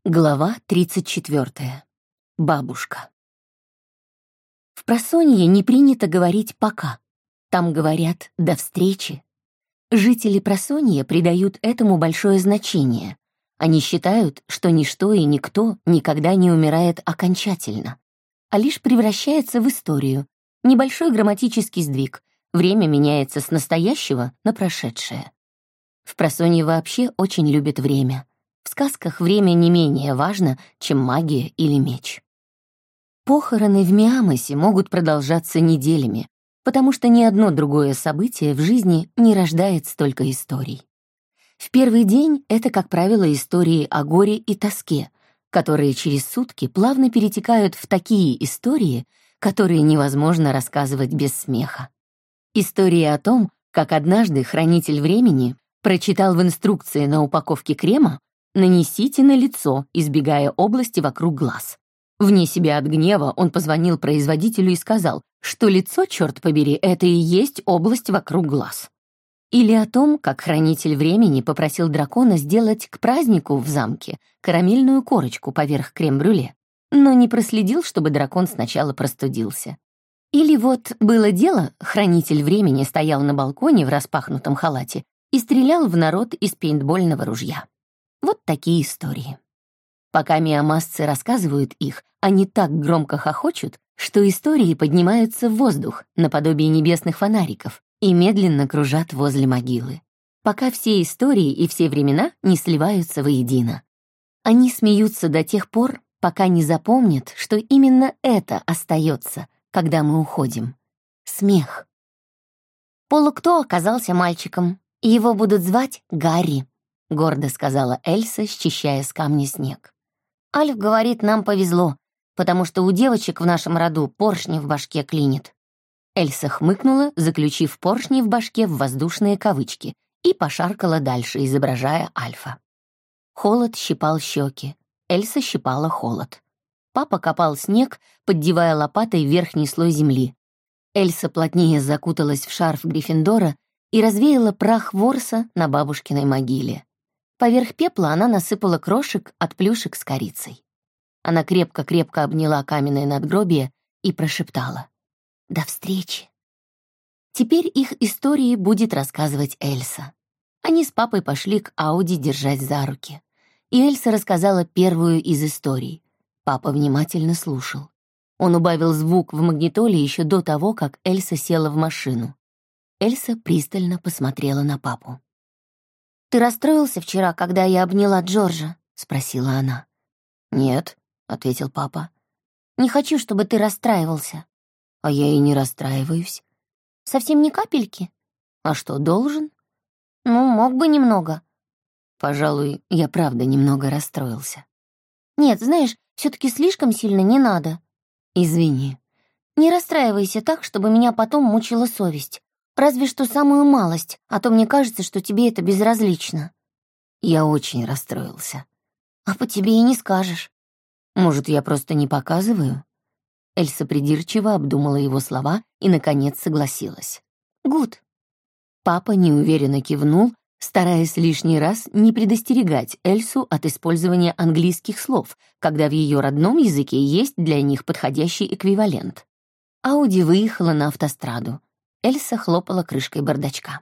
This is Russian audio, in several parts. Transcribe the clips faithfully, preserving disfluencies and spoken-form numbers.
Глава тридцать четвёртая. Бабушка. В просонье не принято говорить «пока». Там говорят «до встречи». Жители просонья придают этому большое значение. Они считают, что ничто и никто никогда не умирает окончательно, а лишь превращается в историю. Небольшой грамматический сдвиг. Время меняется с настоящего на прошедшее. В просонье вообще очень любят время. В сказках время не менее важно, чем магия или меч. Похороны в Миамосе могут продолжаться неделями, потому что ни одно другое событие в жизни не рождает столько историй. В первый день это, как правило, истории о горе и тоске, которые через сутки плавно перетекают в такие истории, которые невозможно рассказывать без смеха. Истории о том, как однажды хранитель времени прочитал в инструкции на упаковке крема: «Нанесите на лицо, избегая области вокруг глаз». Вне себя от гнева он позвонил производителю и сказал, что лицо, черт побери, это и есть область вокруг глаз. Или о том, как хранитель времени попросил дракона сделать к празднику в замке карамельную корочку поверх крем-брюле, но не проследил, чтобы дракон сначала простудился. Или вот было дело, хранитель времени стоял на балконе в распахнутом халате и стрелял в народ из пейнтбольного ружья. Вот такие истории. Пока миамасцы рассказывают их, они так громко хохочут, что истории поднимаются в воздух, наподобие небесных фонариков, и медленно кружат возле могилы. Пока все истории и все времена не сливаются воедино. Они смеются до тех пор, пока не запомнят, что именно это остается, когда мы уходим. Смех. Полукто оказался мальчиком, и его будут звать Гарри, — гордо сказала Эльса, счищая с камня снег. «Альф говорит, нам повезло, потому что у девочек в нашем роду поршни в башке клинит». Эльса хмыкнула, заключив поршни в башке в воздушные кавычки, и пошаркала дальше, изображая Альфа. Холод щипал щеки. Эльса щипала холод. Папа копал снег, поддевая лопатой верхний слой земли. Эльса плотнее закуталась в шарф Гриффиндора и развеяла прах ворса на бабушкиной могиле. Поверх пепла она насыпала крошек от плюшек с корицей. Она крепко-крепко обняла каменное надгробие и прошептала: «До встречи». Теперь их истории будет рассказывать Эльса. Они с папой пошли к Ауди держать за руки. И Эльса рассказала первую из историй. Папа внимательно слушал. Он убавил звук в магнитоле еще до того, как Эльса села в машину. Эльса пристально посмотрела на папу. «Ты расстроился вчера, когда я обняла Джорджа?» — спросила она. «Нет», — ответил папа. «Не хочу, чтобы ты расстраивался». «А я и не расстраиваюсь». «Совсем ни капельки?» «А что, должен?» «Ну, мог бы немного». «Пожалуй, я правда немного расстроился». «Нет, знаешь, все-таки слишком сильно не надо». «Извини». «Не расстраивайся так, чтобы меня потом мучила совесть. Разве что самую малость, а то мне кажется, что тебе это безразлично». Я очень расстроился. «А по тебе и не скажешь». «Может, я просто не показываю?» Эльса придирчиво обдумала его слова и, наконец, согласилась. «Гуд». Папа неуверенно кивнул, стараясь лишний раз не предостерегать Эльсу от использования английских слов, когда в ее родном языке есть для них подходящий эквивалент. Ауди выехала на автостраду. Эльса хлопала крышкой бардачка.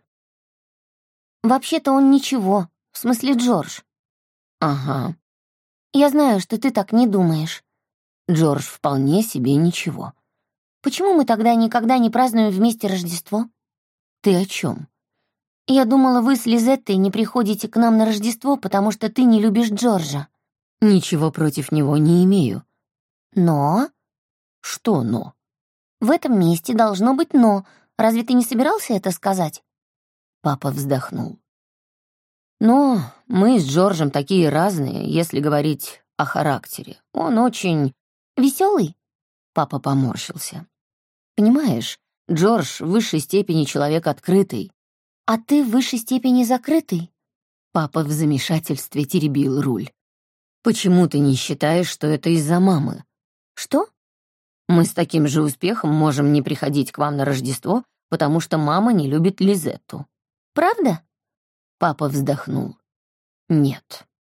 «Вообще-то он ничего, в смысле Джордж». «Ага». «Я знаю, что ты так не думаешь». «Джордж вполне себе ничего». «Почему мы тогда никогда не празднуем вместе Рождество?» «Ты о чем?» «Я думала, вы с Лизеттой не приходите к нам на Рождество, потому что ты не любишь Джорджа». «Ничего против него не имею». «Но?» «Что «но»?» «В этом месте должно быть «но». Разве ты не собирался это сказать?» Папа вздохнул. «Но мы с Джорджем такие разные, если говорить о характере. Он очень веселый». Папа поморщился. «Понимаешь, Джордж в высшей степени человек открытый». «А ты в высшей степени закрытый?» Папа в замешательстве теребил руль. «Почему ты не считаешь, что это из-за мамы?» «Что?» «Мы с таким же успехом можем не приходить к вам на Рождество, потому что мама не любит Лизетту». «Правда?» Папа вздохнул. «Нет».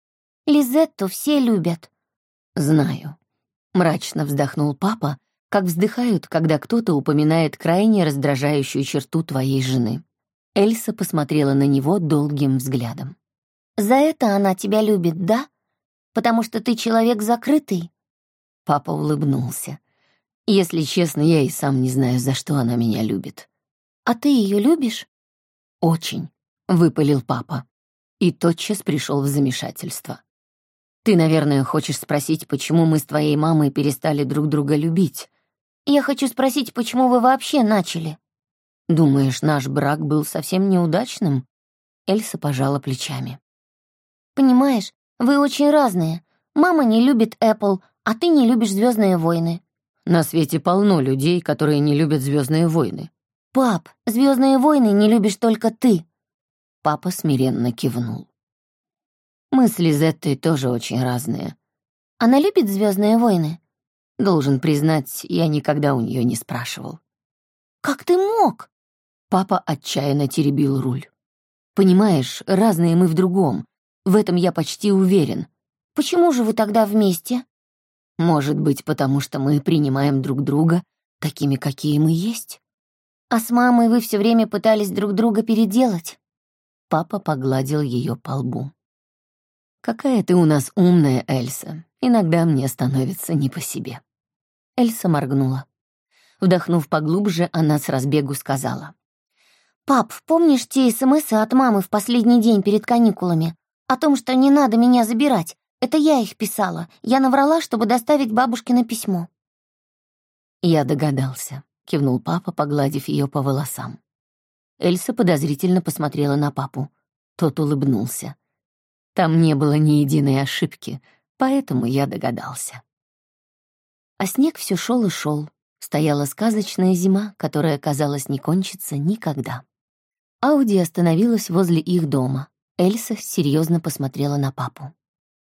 Лизетту все любят». «Знаю», — мрачно вздохнул папа, как вздыхают, когда кто-то упоминает крайне раздражающую черту твоей жены. Эльса посмотрела на него долгим взглядом. «За это она тебя любит, да? Потому что ты человек закрытый?» Папа улыбнулся. «Если честно, я и сам не знаю, за что она меня любит». «А ты ее любишь?» «Очень», — выпалил папа. И тотчас пришел в замешательство. «Ты, наверное, хочешь спросить, почему мы с твоей мамой перестали друг друга любить?» «Я хочу спросить, почему вы вообще начали?» «Думаешь, наш брак был совсем неудачным?» Эльса пожала плечами. «Понимаешь, вы очень разные. Мама не любит Apple, а ты не любишь «Звездные войны». На свете полно людей, которые не любят «Звездные войны». «Пап, «Звездные войны» не любишь только ты». Папа смиренно кивнул. «Мы с Лизеттой тоже очень разные. Она любит «Звездные войны»?» Должен признать, я никогда у нее не спрашивал. «Как ты мог?» Папа отчаянно теребил руль. «Понимаешь, разные мы в другом. В этом я почти уверен. Почему же вы тогда вместе?» «Может быть, потому что мы принимаем друг друга такими, какие мы есть?» «А с мамой вы все время пытались друг друга переделать?» Папа погладил ее по лбу. «Какая ты у нас умная, Эльса. Иногда мне становится не по себе». Эльса моргнула. Вдохнув поглубже, она с разбегу сказала. «Пап, помнишь те смсы от мамы в последний день перед каникулами? О том, что не надо меня забирать. Это я их писала. Я наврала, чтобы доставить бабушкино письмо». «Я догадался», — кивнул папа, погладив ее по волосам. Эльса подозрительно посмотрела на папу. Тот улыбнулся. «Там не было ни единой ошибки, поэтому я догадался». А снег все шел и шел. Стояла сказочная зима, которая, казалось, не кончится никогда. Ауди остановилась возле их дома. Эльса серьезно посмотрела на папу.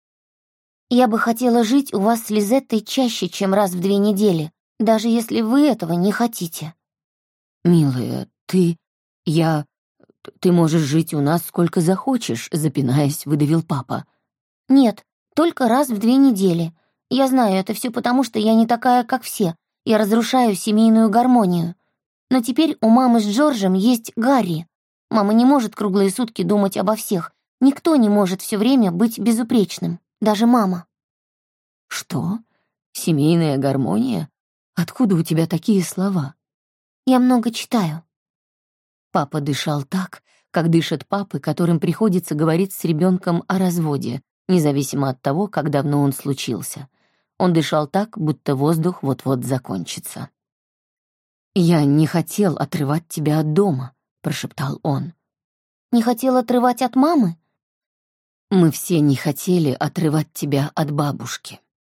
«Я бы хотела жить у вас с Лизеттой чаще, чем раз в две недели, даже если вы этого не хотите». «Милая, ты... я... ты можешь жить у нас сколько захочешь», — запинаясь, выдавил папа. «Нет, только раз в две недели. Я знаю, это все потому, что я не такая, как все. Я разрушаю семейную гармонию. Но теперь у мамы с Джорджем есть Гарри. Мама не может круглые сутки думать обо всех. Никто не может все время быть безупречным. Даже мама». «Что? Семейная гармония? Откуда у тебя такие слова?» «Я много читаю». Папа дышал так, как дышат папы, которым приходится говорить с ребенком о разводе, независимо от того, как давно он случился. Он дышал так, будто воздух вот-вот закончится. «Я не хотел отрывать тебя от дома», — прошептал он. «Не хотел отрывать от мамы?» «Мы все не хотели отрывать тебя от бабушки».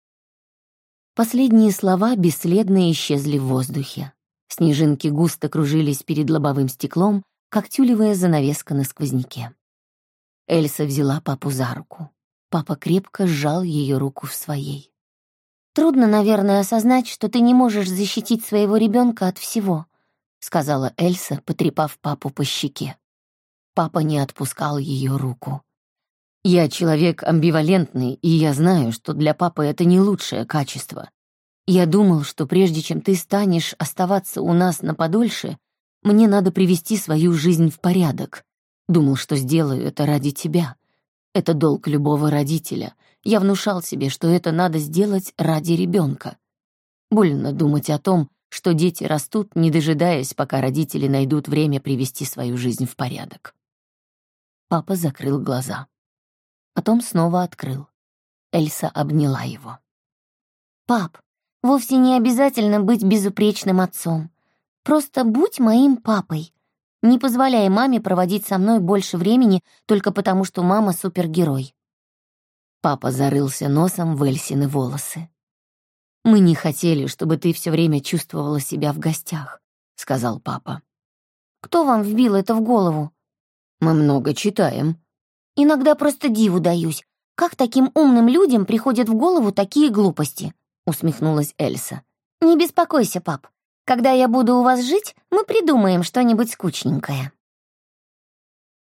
Последние слова бесследно исчезли в воздухе. Снежинки густо кружились перед лобовым стеклом, как тюлевая занавеска на сквозняке. Эльса взяла папу за руку. Папа крепко сжал ее руку в своей. «Трудно, наверное, осознать, что ты не можешь защитить своего ребенка от всего», — сказала Эльса, потрепав папу по щеке. Папа не отпускал ее руку. «Я человек амбивалентный, и я знаю, что для папы это не лучшее качество. Я думал, что прежде чем ты станешь оставаться у нас на подольше, мне надо привести свою жизнь в порядок. Думал, что сделаю это ради тебя. Это долг любого родителя. Я внушал себе, что это надо сделать ради ребенка. Больно думать о том, что дети растут, не дожидаясь, пока родители найдут время привести свою жизнь в порядок». Папа закрыл глаза. Потом снова открыл. Эльса обняла его. «Пап, вовсе не обязательно быть безупречным отцом. Просто будь моим папой. Не позволяй маме проводить со мной больше времени только потому, что мама супергерой». Папа зарылся носом в Эльсины волосы. «Мы не хотели, чтобы ты все время чувствовала себя в гостях», — сказал папа. «Кто вам вбил это в голову?» «Мы много читаем». «Иногда просто диву даюсь. Как таким умным людям приходят в голову такие глупости?» — усмехнулась Эльса. «Не беспокойся, пап. Когда я буду у вас жить, мы придумаем что-нибудь скучненькое».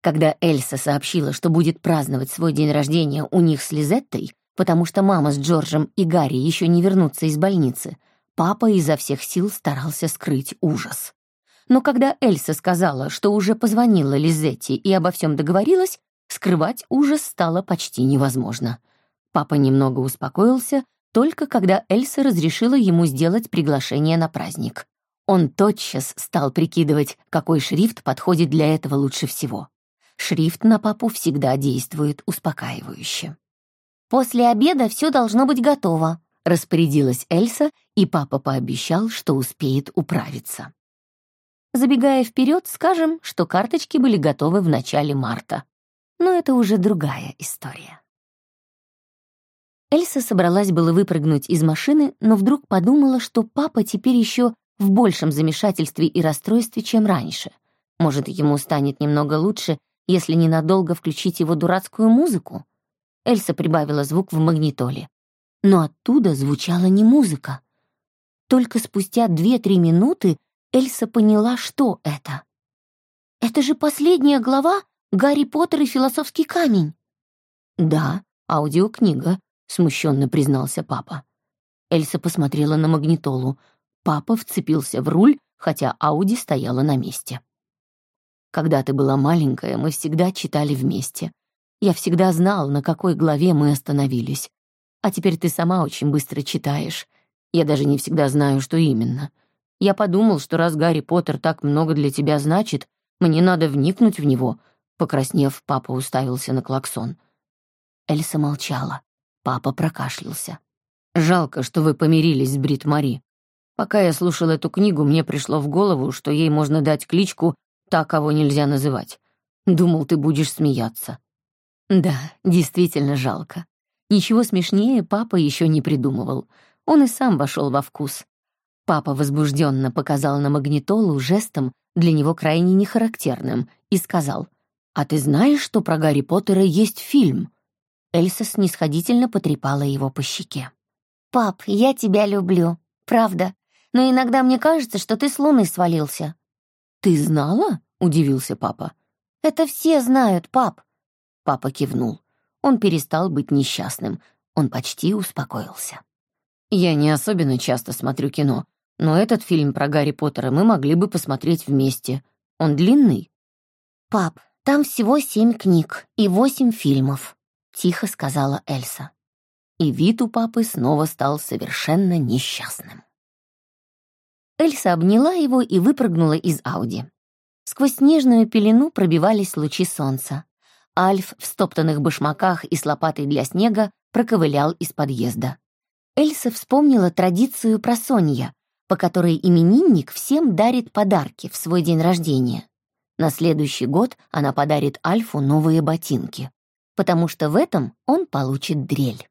Когда Эльса сообщила, что будет праздновать свой день рождения у них с Лизеттой, потому что мама с Джорджем и Гарри еще не вернутся из больницы, папа изо всех сил старался скрыть ужас. Но когда Эльса сказала, что уже позвонила Лизетте и обо всем договорилась, скрывать ужас стало почти невозможно. Папа немного успокоился, только когда Эльса разрешила ему сделать приглашение на праздник. Он тотчас стал прикидывать, какой шрифт подходит для этого лучше всего. Шрифт на папу всегда действует успокаивающе. «После обеда все должно быть готово», — распорядилась Эльса, и папа пообещал, что успеет управиться. Забегая вперед, скажем, что карточки были готовы в начале марта. Но это уже другая история. Эльса собралась было выпрыгнуть из машины, но вдруг подумала, что папа теперь еще в большем замешательстве и расстройстве, чем раньше. Может, ему станет немного лучше, если ненадолго включить его дурацкую музыку? Эльса прибавила звук в магнитоле. Но оттуда звучала не музыка. Только спустя две-три минуты Эльса поняла, что это. «Это же последняя глава «Гарри Поттер и философский камень». «Да, аудиокнига», — смущенно признался папа. Эльса посмотрела на магнитолу. Папа вцепился в руль, хотя Ауди стояла на месте. «Когда ты была маленькая, мы всегда читали вместе. Я всегда знал, на какой главе мы остановились. А теперь ты сама очень быстро читаешь. Я даже не всегда знаю, что именно. Я подумал, что раз Гарри Поттер так много для тебя значит, мне надо вникнуть в него». Покраснев, папа уставился на клаксон. Эльса молчала. Папа прокашлялся. «Жалко, что вы помирились с Брит Мари. Пока я слушал эту книгу, мне пришло в голову, что ей можно дать кличку «Та, кого нельзя называть». Думал, ты будешь смеяться». Да, действительно жалко. Ничего смешнее папа еще не придумывал. Он и сам вошел во вкус. Папа возбужденно показал на магнитолу жестом, для него крайне нехарактерным, и сказал: «А ты знаешь, что про Гарри Поттера есть фильм?» Эльса снисходительно потрепала его по щеке. «Пап, я тебя люблю, правда. Но иногда мне кажется, что ты с Луны свалился». «Ты знала?» — удивился папа. «Это все знают, пап». Папа кивнул. Он перестал быть несчастным. Он почти успокоился. «Я не особенно часто смотрю кино, но этот фильм про Гарри Поттера мы могли бы посмотреть вместе. Он длинный?» «Пап, там всего семь книг и восемь фильмов», — тихо сказала Эльса. И вид у папы снова стал совершенно несчастным. Эльса обняла его и выпрыгнула из Ауди. Сквозь снежную пелену пробивались лучи солнца. Альф в стоптанных башмаках и с лопатой для снега проковылял из подъезда. Эльса вспомнила традицию просонья, по которой именинник всем дарит подарки в свой день рождения. На следующий год она подарит Альфу новые ботинки, потому что в этом он получит дрель.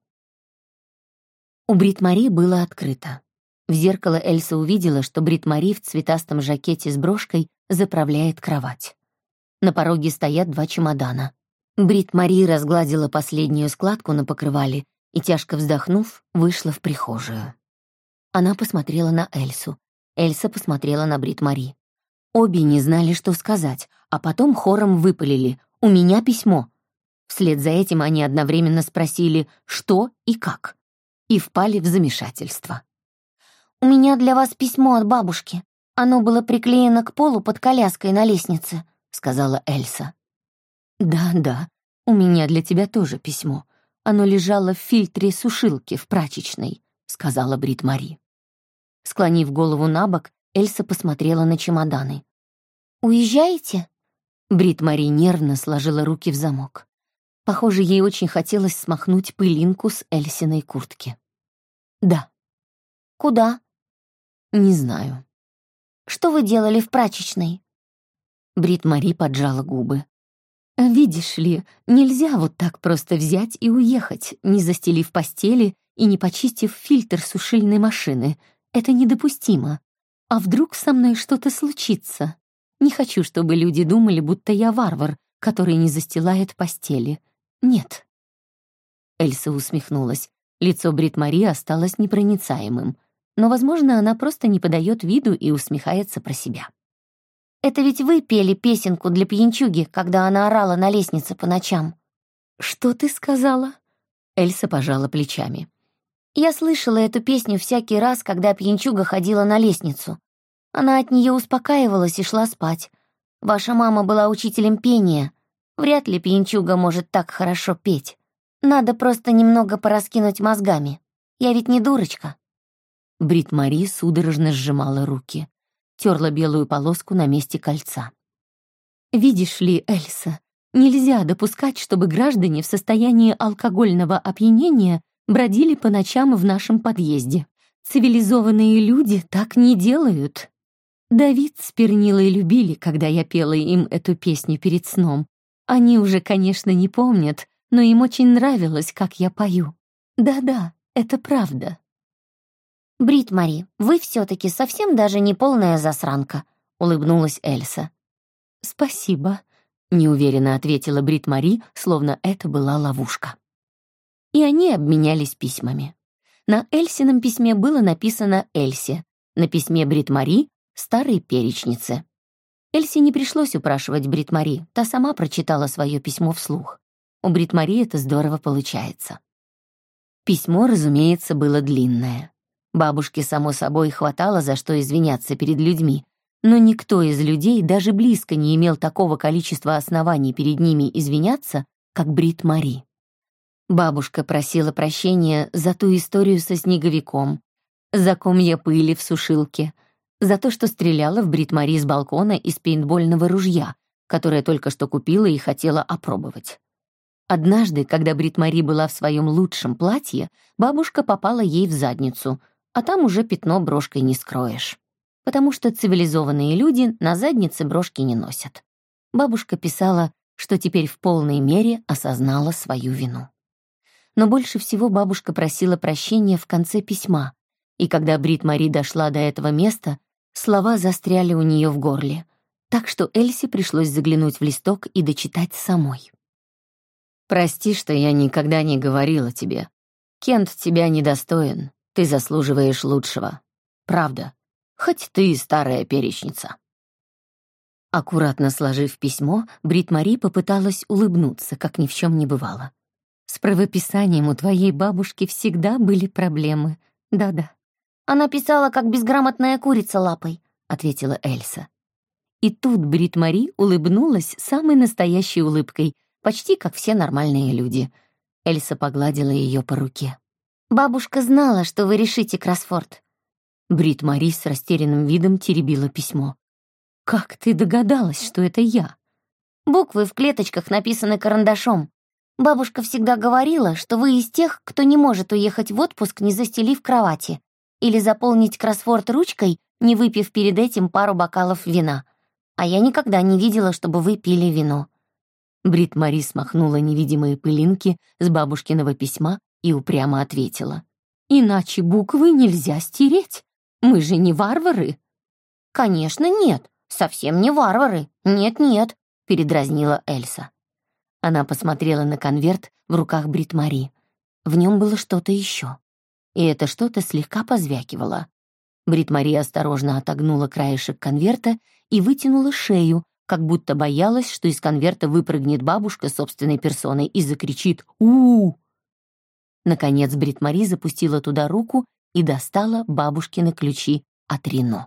У Брит Мари было открыто. В зеркало Эльса увидела, что Брит Мари в цветастом жакете с брошкой заправляет кровать. На пороге стоят два чемодана. Брит Мари разгладила последнюю складку на покрывале и, тяжко вздохнув, вышла в прихожую. Она посмотрела на Эльсу. Эльса посмотрела на Брит Мари. Обе не знали, что сказать, а потом хором выпалили: «У меня письмо». Вслед за этим они одновременно спросили «что» и «как» и впали в замешательство. «У меня для вас письмо от бабушки. Оно было приклеено к полу под коляской на лестнице», — сказала Эльса. «Да-да, у меня для тебя тоже письмо. Оно лежало в фильтре сушилки в прачечной», — сказала Брит Мари. Склонив голову набок, Эльса посмотрела на чемоданы. «Уезжаете?» Брит Мари нервно сложила руки в замок. Похоже, ей очень хотелось смахнуть пылинку с Эльсиной куртки. «Да». «Куда?» «Не знаю». «Что вы делали в прачечной?» Брит Мари поджала губы. «Видишь ли, нельзя вот так просто взять и уехать, не застелив постели и не почистив фильтр сушильной машины. Это недопустимо. А вдруг со мной что-то случится? Не хочу, чтобы люди думали, будто я варвар, который не застилает постели. Нет». Эльса усмехнулась. Лицо Брит Мари осталось непроницаемым. Но, возможно, она просто не подает виду и усмехается про себя. Это ведь вы пели песенку для пьянчуги, когда она орала на лестнице по ночам». «Что ты сказала?» Эльса пожала плечами. «Я слышала эту песню всякий раз, когда пьянчуга ходила на лестницу. Она от нее успокаивалась и шла спать. Ваша мама была учителем пения. Вряд ли пьянчуга может так хорошо петь. Надо просто немного пораскинуть мозгами. Я ведь не дурочка». Брит-Мари судорожно сжимала руки, терла белую полоску на месте кольца. «Видишь ли, Эльса, нельзя допускать, чтобы граждане в состоянии алкогольного опьянения бродили по ночам в нашем подъезде. Цивилизованные люди так не делают. Давид с Пернилой любили, когда я пела им эту песню перед сном. Они уже, конечно, не помнят, но им очень нравилось, как я пою. Да-да, это правда». «Брит-Мари, вы все-таки совсем даже не полная засранка», — улыбнулась Эльса. «Спасибо», — неуверенно ответила Брит-Мари, словно это была ловушка. И они обменялись письмами. На Эльсином письме было написано Эльсе, на письме Брит-Мари — старой перечнице. Эльсе не пришлось упрашивать Брит-Мари, та сама прочитала свое письмо вслух. У Брит-Мари это здорово получается. Письмо, разумеется, было длинное. Бабушке, само собой, хватало за что извиняться перед людьми, но никто из людей даже близко не имел такого количества оснований перед ними извиняться, как Брит-Мари. Бабушка просила прощения за ту историю со снеговиком, за комья пыли в сушилке, за то, что стреляла в Брит-Мари с балкона из пейнтбольного ружья, которое только что купила и хотела опробовать. Однажды, когда Брит-Мари была в своем лучшем платье, бабушка попала ей в задницу, а там уже пятно брошкой не скроешь. Потому что цивилизованные люди на заднице брошки не носят. Бабушка писала, что теперь в полной мере осознала свою вину. Но больше всего бабушка просила прощения в конце письма, и когда Брит-Мари дошла до этого места, слова застряли у нее в горле, так что Эльсе пришлось заглянуть в листок и дочитать самой. «Прости, что я никогда не говорила тебе. Кент тебя недостоин. Ты заслуживаешь лучшего. Правда. Хоть ты и старая перечница». Аккуратно сложив письмо, Брит-Мари попыталась улыбнуться, как ни в чем не бывало. «С правописанием у твоей бабушки всегда были проблемы. Да-да». «Она писала, как безграмотная курица лапой», — ответила Эльса. И тут Брит-Мари улыбнулась самой настоящей улыбкой, почти как все нормальные люди. Эльса погладила ее по руке. «Бабушка знала, что вы решите кроссворд». Брит-Мари с растерянным видом теребила письмо. «Как ты догадалась, что это я?» «Буквы в клеточках написаны карандашом. Бабушка всегда говорила, что вы из тех, кто не может уехать в отпуск, не застелив кровати, или заполнить кроссворд ручкой, не выпив перед этим пару бокалов вина. А я никогда не видела, чтобы вы пили вино». Брит-Мари смахнула невидимые пылинки с бабушкиного письма и упрямо ответила. «Иначе буквы нельзя стереть. Мы же не варвары». «Конечно нет, совсем не варвары. Нет-нет», — передразнила Эльса. Она посмотрела на конверт в руках Брит-Мари. В нем было что-то еще. И это что-то слегка позвякивало. Брит-Мари осторожно отогнула краешек конверта и вытянула шею, как будто боялась, что из конверта выпрыгнет бабушка собственной персоной и закричит «У-у-у!». Наконец Брит-Мари запустила туда руку и достала бабушкины ключи от Рено.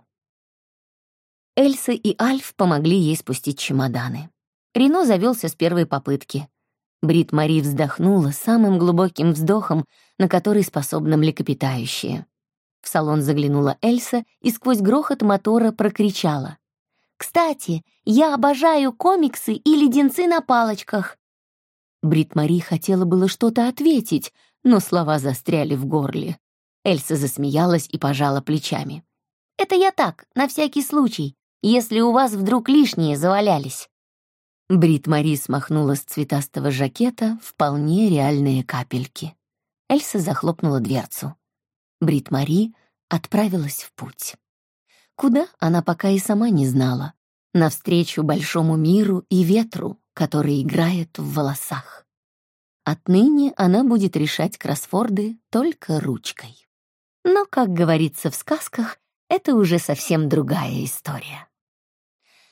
Эльса и Альф помогли ей спустить чемоданы. Рено завелся с первой попытки. Брит-Мари вздохнула самым глубоким вздохом, на который способны млекопитающие. В салон заглянула Эльса и сквозь грохот мотора прокричала: «Кстати, я обожаю комиксы и леденцы на палочках!» Брит-Мари хотела было что-то ответить, но слова застряли в горле. Эльса засмеялась и пожала плечами. «Это я так, на всякий случай, если у вас вдруг лишние завалялись». Брит-Мари смахнула с цветастого жакета вполне реальные капельки. Эльса захлопнула дверцу. Брит-Мари отправилась в путь. Куда, она пока и сама не знала. Навстречу большому миру и ветру, который играет в волосах. Отныне она будет решать кроссворды только ручкой. Но, как говорится в сказках, это уже совсем другая история.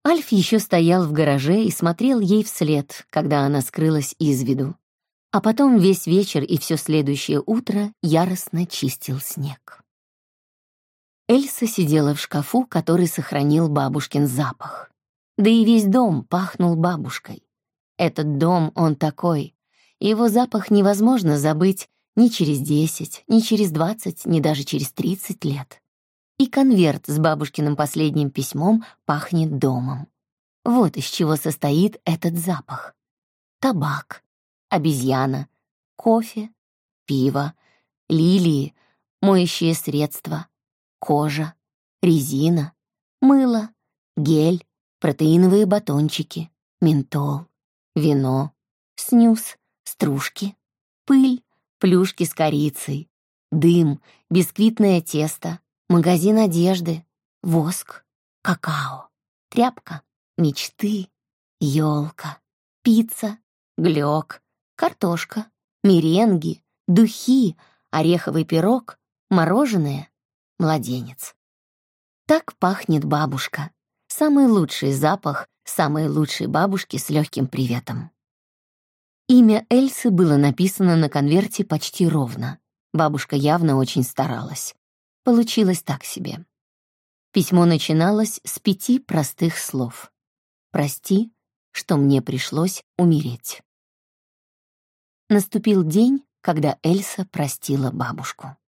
Альф еще стоял в гараже и смотрел ей вслед, когда она скрылась из виду. А потом весь вечер и все следующее утро яростно чистил снег. Эльса сидела в шкафу, который сохранил бабушкин запах. Да и весь дом пахнул бабушкой. Этот дом, он такой. Его запах невозможно забыть ни через десять, ни через двадцать, ни даже через тридцать лет. И конверт с бабушкиным последним письмом пахнет домом. Вот из чего состоит этот запах. Табак, обезьяна, кофе, пиво, лилии, моющие средства, кожа, резина, мыло, гель, протеиновые батончики, ментол, вино, снюс, стружки, пыль, плюшки с корицей, дым, бисквитное тесто, магазин одежды, воск, какао, тряпка, мечты, елка, пицца, глёк, картошка, меренги, духи, ореховый пирог, мороженое, младенец. Так пахнет бабушка. Самый лучший запах самой лучшей бабушки с легким приветом. Имя Эльсы было написано на конверте почти ровно. Бабушка явно очень старалась. Получилось так себе. Письмо начиналось с пяти простых слов. «Прости, что мне пришлось умереть». Наступил день, когда Эльса простила бабушку.